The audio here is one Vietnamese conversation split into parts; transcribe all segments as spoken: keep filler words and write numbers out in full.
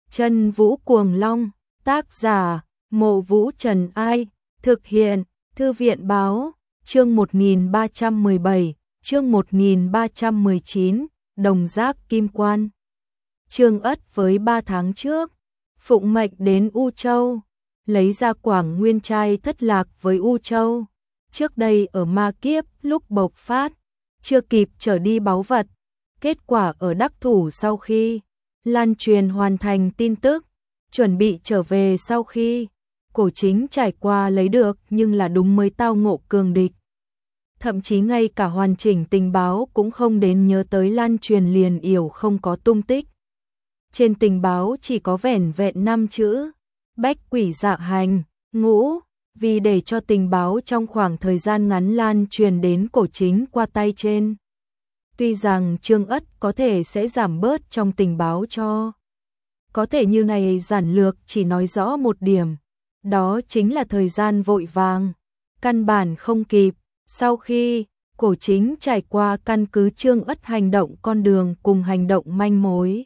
Chân Vũ Cuồng Long, tác giả, Mộ Vũ Trần Ai, thực hiện, Thư viện Báo, chương một nghìn ba trăm mười bảy, chương một nghìn ba trăm mười chín, Đồng Giác Kim Quan. Trương Ất với ba tháng trước, phụng mệnh đến U Châu, lấy ra Quảng Nguyên trai thất lạc với U Châu. Trước đây ở Ma Kiếp lúc bộc phát, chưa kịp trở đi báu vật, kết quả ở đắc thủ sau khi lan truyền hoàn thành tin tức, chuẩn bị trở về sau khi Cổ Chính trải qua lấy được nhưng là đúng mới tao ngộ cường địch. Thậm chí ngay cả hoàn chỉnh tình báo cũng không đến nhớ tới lan truyền liền yểu không có tung tích. Trên tình báo chỉ có vẻn vẹn năm chữ, bách quỷ dạ hành, ngũ, vì để cho tình báo trong khoảng thời gian ngắn lan truyền đến Cổ Chính qua tay trên. Tuy rằng Trương Ất có thể sẽ giảm bớt trong tình báo cho. Có thể như này giản lược chỉ nói rõ một điểm, đó chính là thời gian vội vàng, căn bản không kịp. Sau khi Cổ Chính trải qua căn cứ Trương Ất hành động con đường cùng hành động manh mối.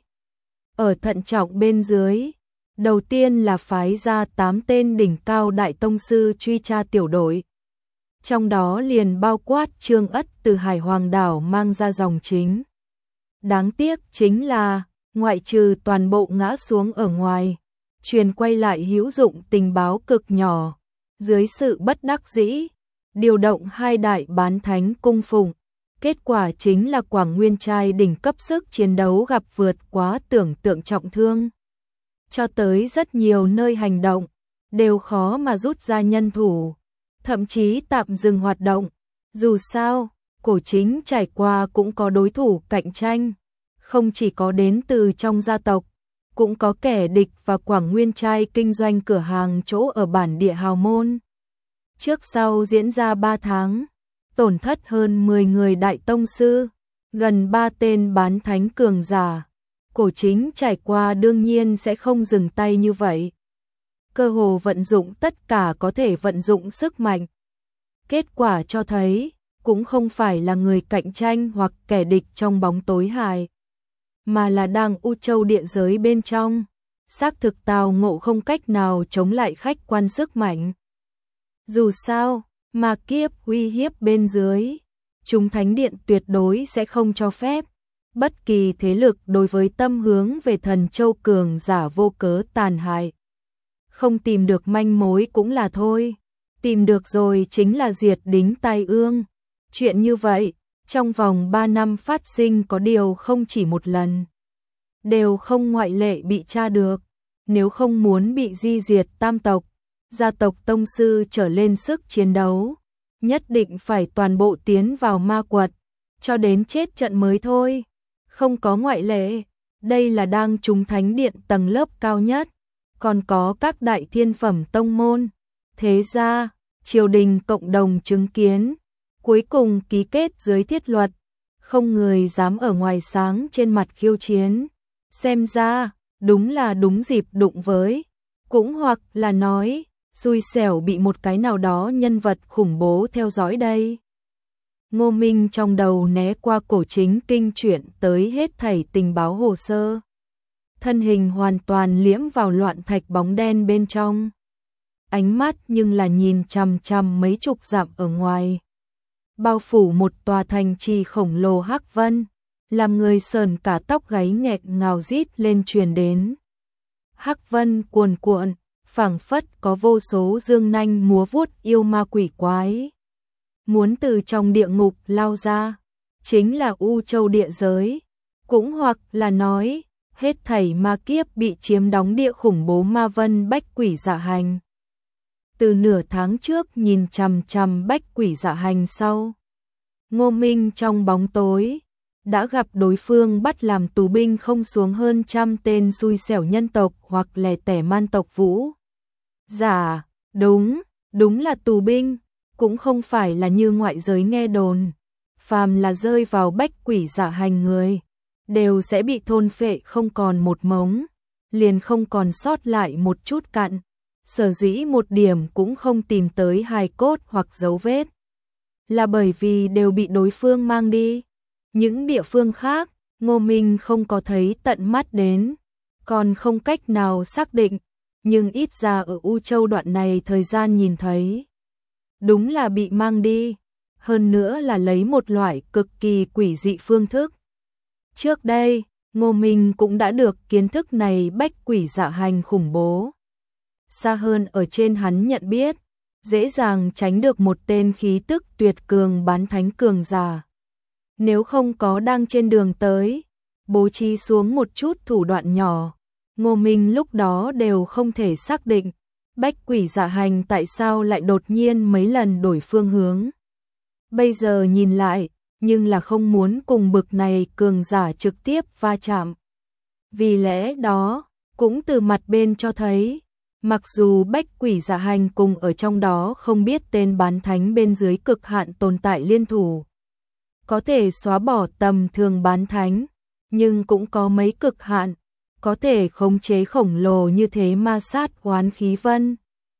Ở thận trọng bên dưới, đầu tiên là phái ra tám tên đỉnh cao đại tông sư truy tra tiểu đội. Trong đó liền bao quát Trương Ất từ Hải Hoàng đảo mang ra dòng chính. Đáng tiếc chính là, ngoại trừ toàn bộ ngã xuống ở ngoài, truyền quay lại hữu dụng tình báo cực nhỏ, dưới sự bất đắc dĩ, điều động hai đại bán thánh cung phụng. Kết quả chính là Quảng Nguyên trai đỉnh cấp sức chiến đấu gặp vượt quá tưởng tượng trọng thương. Cho tới rất nhiều nơi hành động, đều khó mà rút ra nhân thủ, thậm chí tạm dừng hoạt động. Dù sao, Cổ Chính trải qua cũng có đối thủ cạnh tranh, không chỉ có đến từ trong gia tộc, cũng có kẻ địch và Quảng Nguyên trai kinh doanh cửa hàng chỗ ở bản địa hào môn. Trước sau diễn ra ba tháng, tổn thất hơn mười người đại tông sư, gần ba tên bán thánh cường giả. Cổ Chính trải qua đương nhiên sẽ không dừng tay như vậy. Cơ hồ vận dụng tất cả có thể vận dụng sức mạnh. Kết quả cho thấy, cũng không phải là người cạnh tranh hoặc kẻ địch trong bóng tối hài, mà là đang U Châu địa giới bên trong. Xác thực tào ngộ không cách nào chống lại khách quan sức mạnh. Dù sao, Ma Kiếp uy hiếp bên dưới, chúng thánh điện tuyệt đối sẽ không cho phép bất kỳ thế lực đối với tâm hướng về Thần Châu cường giả vô cớ tàn hại. Không tìm được manh mối cũng là thôi, tìm được rồi chính là diệt đính tai ương. Chuyện như vậy, trong vòng ba năm phát sinh có điều không chỉ một lần, đều không ngoại lệ bị tra được. Nếu không muốn bị di diệt tam tộc, gia tộc tông sư trở lên sức chiến đấu, nhất định phải toàn bộ tiến vào ma quật, cho đến chết trận mới thôi. Không có ngoại lệ, đây là đang chúng thánh điện tầng lớp cao nhất, còn có các đại thiên phẩm tông môn, thế gia, triều đình cộng đồng chứng kiến, cuối cùng ký kết dưới thiết luật, không người dám ở ngoài sáng trên mặt khiêu chiến. Xem ra, đúng là đúng dịp đụng với, cũng hoặc là nói, xui xẻo bị một cái nào đó nhân vật khủng bố theo dõi đây. Ngô Minh trong đầu né qua Cổ Chính kinh chuyển tới hết thảy tình báo hồ sơ. Thân hình hoàn toàn liễm vào loạn thạch bóng đen bên trong. Ánh mắt nhưng là nhìn chằm chằm mấy chục dặm ở ngoài. Bao phủ một tòa thành trì khổng lồ hắc vân, làm người sờn cả tóc gáy nghẹt ngào rít lên truyền đến. Hắc vân cuồn cuộn, phảng phất có vô số dương nanh múa vuốt yêu ma quỷ quái. Muốn từ trong địa ngục lao ra, chính là U Châu địa giới, cũng hoặc là nói, hết thảy ma kiếp bị chiếm đóng địa khủng bố ma vân bách quỷ dạ hành. Từ nửa tháng trước nhìn chằm chằm bách quỷ dạ hành sau, Ngô Minh trong bóng tối, đã gặp đối phương bắt làm tù binh không xuống hơn trăm tên xui xẻo nhân tộc hoặc lẻ tẻ man tộc vũ. Giả, đúng, đúng là tù binh. Cũng không phải là như ngoại giới nghe đồn, phàm là rơi vào bách quỷ dạ hành người, đều sẽ bị thôn phệ không còn một mống, liền không còn sót lại một chút cặn, sở dĩ một điểm cũng không tìm tới hài cốt hoặc dấu vết, là bởi vì đều bị đối phương mang đi. Những địa phương khác, Ngô Minh không có thấy tận mắt đến, còn không cách nào xác định, nhưng ít ra ở U Châu đoạn này thời gian nhìn thấy. Đúng là bị mang đi, hơn nữa là lấy một loại cực kỳ quỷ dị phương thức. Trước đây, Ngô Minh cũng đã được kiến thức này bách quỷ dạ hành khủng bố. Xa hơn ở trên hắn nhận biết, dễ dàng tránh được một tên khí tức tuyệt cường bán thánh cường giả. Nếu không có đang trên đường tới, bố trí xuống một chút thủ đoạn nhỏ, Ngô Minh lúc đó đều không thể xác định bách quỷ dạ hành tại sao lại đột nhiên mấy lần đổi phương hướng. Bây giờ nhìn lại, nhưng là không muốn cùng bực này cường giả trực tiếp va chạm. Vì lẽ đó, cũng từ mặt bên cho thấy, mặc dù bách quỷ dạ hành cùng ở trong đó không biết tên bán thánh bên dưới cực hạn tồn tại liên thủ, có thể xóa bỏ tầm thường bán thánh, nhưng cũng có mấy cực hạn, có thể khống chế khổng lồ như thế ma sát oán khí vân.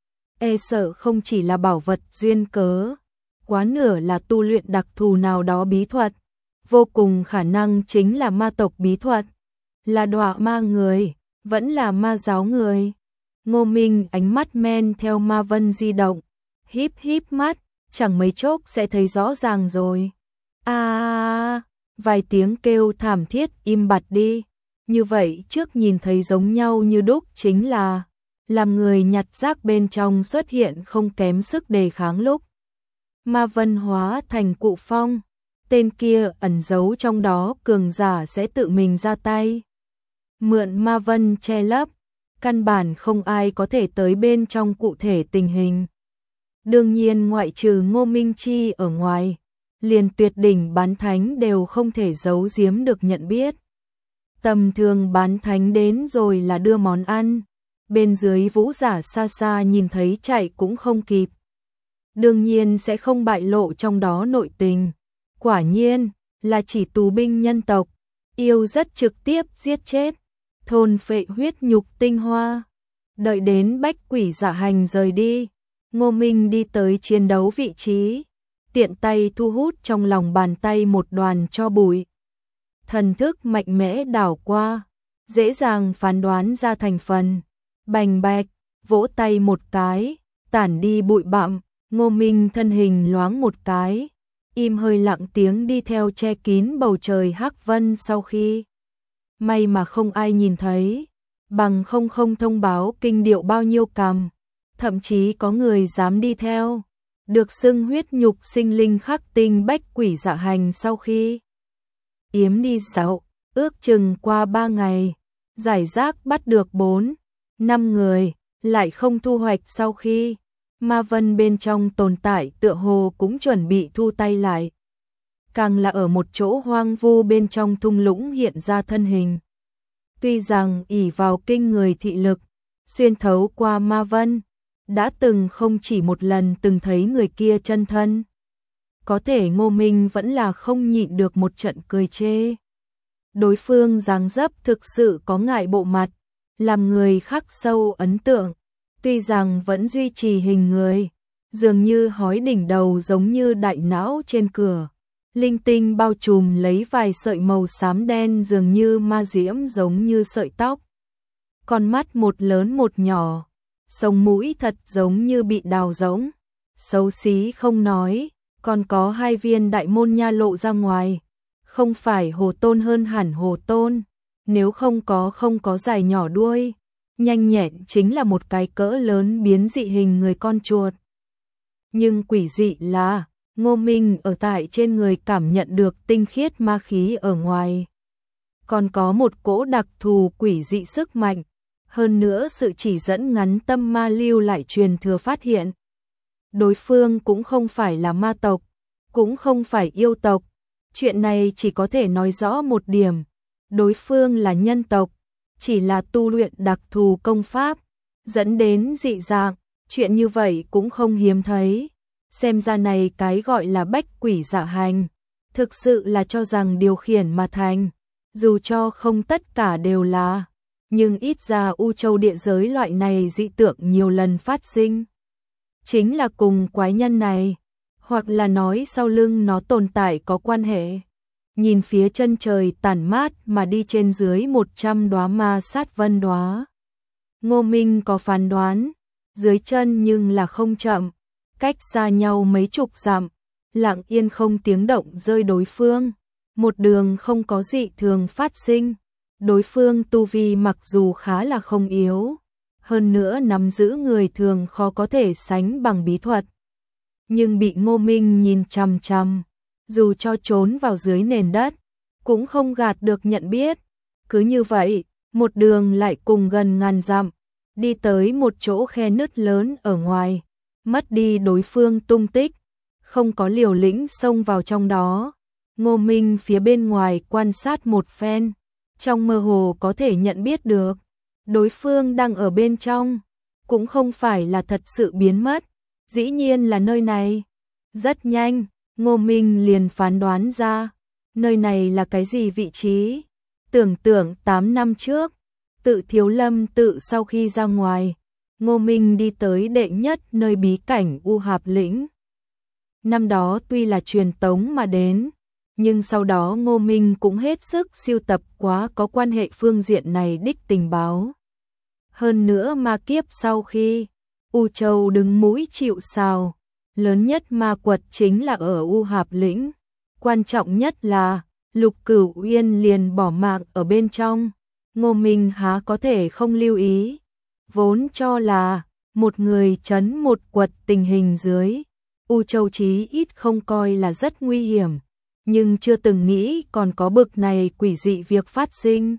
E sợ không chỉ là bảo vật duyên cớ, quá nửa là tu luyện đặc thù nào đó bí thuật, vô cùng khả năng chính là ma tộc bí thuật, là đọa ma người, vẫn là ma giáo người. Ngô Minh ánh mắt men theo ma vân di động, híp híp mắt, chẳng mấy chốc sẽ thấy rõ ràng rồi. A, à, vài tiếng kêu thảm thiết im bặt đi. Như vậy trước nhìn thấy giống nhau như đúc chính là làm người nhặt rác bên trong xuất hiện không kém sức đề kháng lúc ma vân hóa thành cụ phong, tên kia ẩn giấu trong đó cường giả sẽ tự mình ra tay. Mượn ma vân che lấp, căn bản không ai có thể tới bên trong cụ thể tình hình. Đương nhiên ngoại trừ Ngô Minh Chi ở ngoài, liền tuyệt đỉnh bán thánh đều không thể giấu giếm được nhận biết. Tầm thường bán thánh đến rồi là đưa món ăn, bên dưới vũ giả xa xa nhìn thấy chạy cũng không kịp. Đương nhiên sẽ không bại lộ trong đó nội tình. Quả nhiên là chỉ tù binh nhân tộc, yêu rất trực tiếp giết chết, thôn phệ huyết nhục tinh hoa. Đợi đến bách quỷ dạ hành rời đi, Ngô Minh đi tới chiến đấu vị trí, tiện tay thu hút trong lòng bàn tay một đoàn tro bụi. Thần thức mạnh mẽ đảo qua, dễ dàng phán đoán ra thành phần. Bành bạch, vỗ tay một cái, tản đi bụi bặm, Ngô Minh thân hình loáng một cái, im hơi lặng tiếng đi theo che kín bầu trời hắc vân sau khi. May mà không ai nhìn thấy, bằng không không thông báo kinh điệu bao nhiêu cằm, thậm chí có người dám đi theo. Được xưng huyết nhục sinh linh khắc tinh bách quỷ dạ hành sau khi yếm đi dạo, ước chừng qua ba ngày, giải rác bắt được bốn, năm người, lại không thu hoạch sau khi ma vân bên trong tồn tại tựa hồ cũng chuẩn bị thu tay lại. Càng là ở một chỗ hoang vu bên trong thung lũng hiện ra thân hình. Tuy rằng ỷ vào kinh người thị lực, xuyên thấu qua ma vân, đã từng không chỉ một lần từng thấy người kia chân thân. Có thể Ngô Minh vẫn là không nhịn được một trận cười chê. Đối phương dáng dấp thực sự có ngại bộ mặt, làm người khắc sâu ấn tượng. Tuy rằng vẫn duy trì hình người, dường như hói đỉnh đầu giống như đại não trên cửa. Linh tinh bao trùm lấy vài sợi màu xám đen dường như ma diễm giống như sợi tóc. Con mắt một lớn một nhỏ, sống mũi thật giống như bị đào rỗng. Xấu xí không nói, còn có hai viên đại môn nha lộ ra ngoài. Không phải hồ tôn hơn hẳn hồ tôn, nếu không có không có dài nhỏ đuôi. Nhanh nhẹn chính là một cái cỡ lớn biến dị hình người con chuột. Nhưng quỷ dị là, Ngô Minh ở tại trên người cảm nhận được tinh khiết ma khí ở ngoài. Còn có một cỗ đặc thù quỷ dị sức mạnh, hơn nữa sự chỉ dẫn ngắn tâm ma lưu lại truyền thừa phát hiện. Đối phương cũng không phải là ma tộc, cũng không phải yêu tộc. Chuyện này chỉ có thể nói rõ một điểm, đối phương là nhân tộc, chỉ là tu luyện đặc thù công pháp, dẫn đến dị dạng, chuyện như vậy cũng không hiếm thấy. Xem ra này cái gọi là bách quỷ dạ hành, thực sự là cho rằng điều khiển mà thành, dù cho không tất cả đều là, nhưng ít ra U Châu địa giới loại này dị tượng nhiều lần phát sinh. Chính là cùng quái nhân này, hoặc là nói sau lưng nó tồn tại có quan hệ. nhìn phía chân trời tản mát mà đi trên dưới một trăm đóa ma sát vân đóa. Ngô Minh có phán đoán, dưới chân nhưng là không chậm, cách xa nhau mấy chục dặm, lặng yên không tiếng động rơi đối phương, một đường không có dị thường phát sinh. Đối phương tu vi mặc dù khá là không yếu, hơn nữa nắm giữ người thường khó có thể sánh bằng bí thuật, nhưng bị Ngô Minh nhìn chằm chằm, dù cho trốn vào dưới nền đất, cũng không gạt được nhận biết. Cứ như vậy, một đường lại cùng gần ngàn dặm, đi tới một chỗ khe nứt lớn ở ngoài, mất đi đối phương tung tích, không có liều lĩnh xông vào trong đó. Ngô Minh phía bên ngoài quan sát một phen, trong mơ hồ có thể nhận biết được, đối phương đang ở bên trong, cũng không phải là thật sự biến mất, dĩ nhiên là nơi này. Rất nhanh, Ngô Minh liền phán đoán ra, nơi này là cái gì vị trí. Tưởng tượng tám năm trước, tự Thiếu Lâm tự sau khi ra ngoài, Ngô Minh đi tới đệ nhất nơi bí cảnh U Hạp Lĩnh. Năm đó tuy là truyền tống mà đến, nhưng sau đó Ngô Minh cũng hết sức siêu tập quá có quan hệ phương diện này đích tình báo. Hơn nữa ma kiếp sau khi U Châu đứng mũi chịu sào, lớn nhất ma quật chính là ở U Hạp Lĩnh. Quan trọng nhất là Lục Cửu Uyên liền bỏ mạng ở bên trong, Ngô Minh há có thể không lưu ý. Vốn cho là một người trấn một quật tình hình dưới U Châu chí ít không coi là rất nguy hiểm, nhưng chưa từng nghĩ còn có bực này quỷ dị việc phát sinh.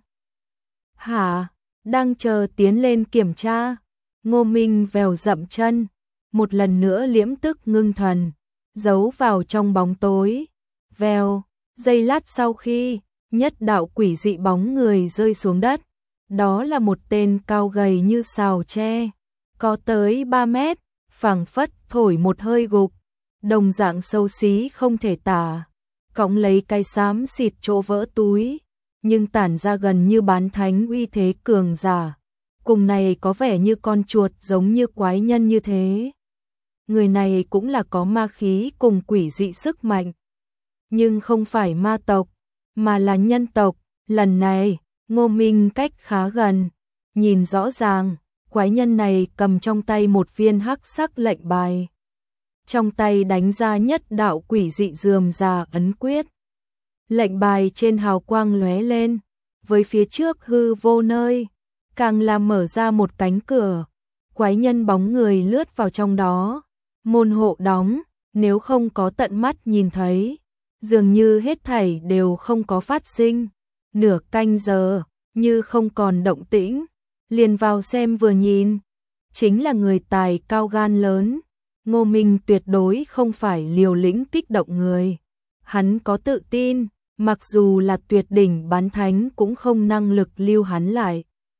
Hả? Đang chờ tiến lên kiểm tra, Ngô Minh vèo dậm chân, một lần nữa liễm tức ngưng thần, giấu vào trong bóng tối. Vèo, giây lát sau khi, nhất đạo quỷ dị bóng người rơi xuống đất. Đó là một tên cao gầy như sào tre, có tới ba mét, phảng phất thổi một hơi gục, đồng dạng xấu xí không thể tả, cõng lấy cái xám xịt chỗ vỡ túi, nhưng tản ra gần như bán thánh uy thế cường giả. Cùng này có vẻ như con chuột giống như quái nhân như thế. Người này cũng là có ma khí cùng quỷ dị sức mạnh, nhưng không phải ma tộc, mà là nhân tộc. Lần này, Ngô Minh cách khá gần, nhìn rõ ràng, quái nhân này cầm trong tay một viên hắc sắc lệnh bài. Trong tay đánh ra nhất đạo quỷ dị rườm rà ấn quyết. Lệnh bài trên hào quang lóe lên, với phía trước hư vô nơi, càng làm mở ra một cánh cửa. Quái nhân bóng người lướt vào trong đó, môn hộ đóng, nếu không có tận mắt nhìn thấy, dường như hết thảy đều không có phát sinh. Nửa canh giờ, như không còn động tĩnh, liền vào xem vừa nhìn, chính là người tài cao gan lớn. Ngô Minh tuyệt đối không phải liều lĩnh kích động người, hắn có tự tin, mặc dù là tuyệt đỉnh bán thánh cũng không năng lực lưu hắn lại.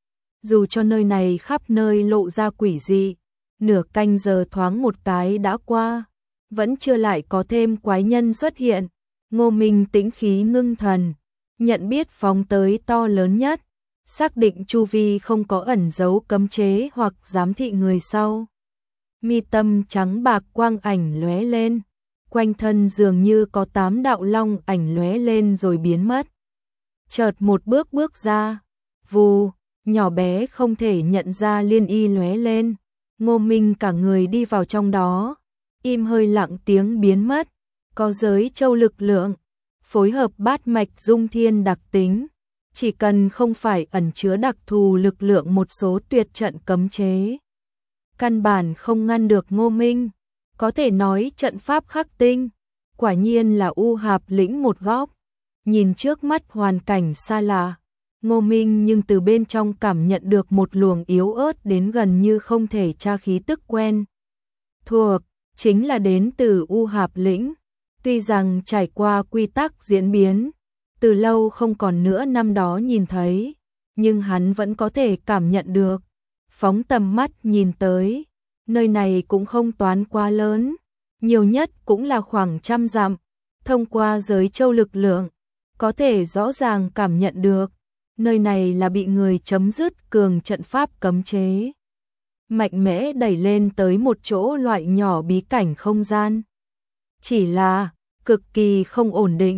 Dù cho nơi này khắp nơi lộ ra quỷ dị, nửa canh giờ thoáng một cái đã qua, vẫn chưa lại có thêm quái nhân xuất hiện. Ngô Minh tĩnh khí ngưng thần, nhận biết phóng tới to lớn nhất, xác định chu vi không có ẩn dấu cấm chế hoặc giám thị người sau. Mi tâm trắng bạc quang ảnh lóe lên, quanh thân dường như có tám đạo long ảnh lóe lên rồi biến mất. Chợt một bước bước ra, vù, nhỏ bé không thể nhận ra liên y lóe lên, Ngô Minh cả người đi vào trong đó, im hơi lặng tiếng biến mất. Có giới châu lực lượng, phối hợp bát mạch dung thiên đặc tính, chỉ cần không phải ẩn chứa đặc thù lực lượng một số tuyệt trận cấm chế, căn bản không ngăn được Ngô Minh. Có thể nói trận pháp khắc tinh, quả nhiên là U Hạp Lĩnh một góc. Nhìn trước mắt hoàn cảnh xa lạ, Ngô Minh nhưng từ bên trong cảm nhận được một luồng yếu ớt đến gần như không thể tra khí tức quen thuộc, chính là đến từ U Hạp Lĩnh. Tuy rằng trải qua quy tắc diễn biến, từ lâu không còn nữa năm đó nhìn thấy, nhưng hắn vẫn có thể cảm nhận được. Phóng tầm mắt nhìn tới, nơi này cũng không toán quá lớn, nhiều nhất cũng là khoảng trăm dặm. Thông qua giới châu lực lượng, có thể rõ ràng cảm nhận được, nơi này là bị người chấm dứt cường trận pháp cấm chế, mạnh mẽ đẩy lên tới một chỗ loại nhỏ bí cảnh không gian. Chỉ là cực kỳ không ổn định,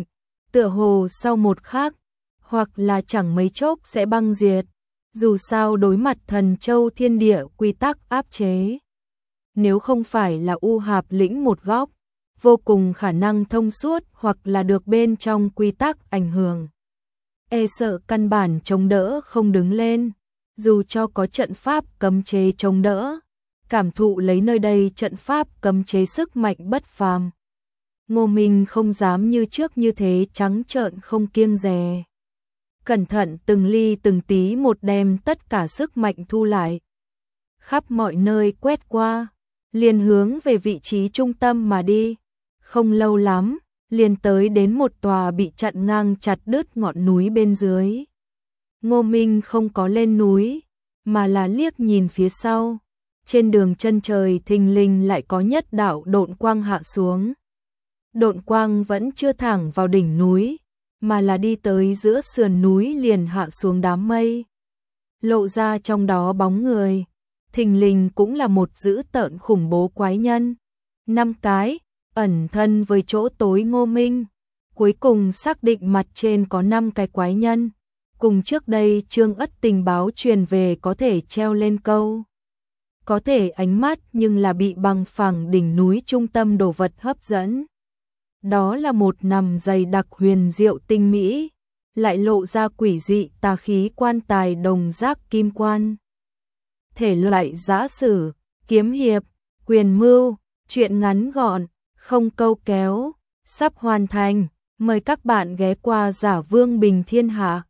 tựa hồ sau một khắc, hoặc là chẳng mấy chốc sẽ băng diệt, dù sao đối mặt thần châu thiên địa quy tắc áp chế. Nếu không phải là U Hạp lĩnh một góc, vô cùng khả năng thông suốt hoặc là được bên trong quy tắc ảnh hưởng. E sợ căn bản chống đỡ không đứng lên, dù cho có trận pháp cấm chế chống đỡ, cảm thụ lấy nơi đây trận pháp cấm chế sức mạnh bất phàm. Ngô Minh không dám như trước như thế trắng trợn không kiêng dè. Cẩn thận từng ly từng tí một đem tất cả sức mạnh thu lại. Khắp mọi nơi quét qua, liền hướng về vị trí trung tâm mà đi. Không lâu lắm, liền tới đến một tòa bị chặn ngang chặt đứt ngọn núi bên dưới. Ngô Minh không có lên núi, mà là liếc nhìn phía sau. Trên đường chân trời thình lình lại có nhất đạo độn quang hạ xuống. Độn quang vẫn chưa thẳng vào đỉnh núi, mà là đi tới giữa sườn núi liền hạ xuống đám mây. Lộ ra trong đó bóng người, thình lình cũng là một dữ tợn khủng bố quái nhân. Năm cái, ẩn thân với chỗ tối Ngô Minh. Cuối cùng xác định mặt trên có năm cái quái nhân. Cùng trước đây Trương Ất tình báo truyền về có thể treo lên câu. Có thể ánh mắt nhưng là bị bằng phẳng đỉnh núi trung tâm đồ vật hấp dẫn. Đó là một nằm dày đặc huyền diệu tinh mỹ, lại lộ ra quỷ dị tà khí quan tài đồng giác kim quan. Thể loại giã sử, kiếm hiệp, quyền mưu, truyện ngắn gọn, không câu kéo, sắp hoàn thành, mời các bạn ghé qua Giả Vương Bình Thiên Hạ.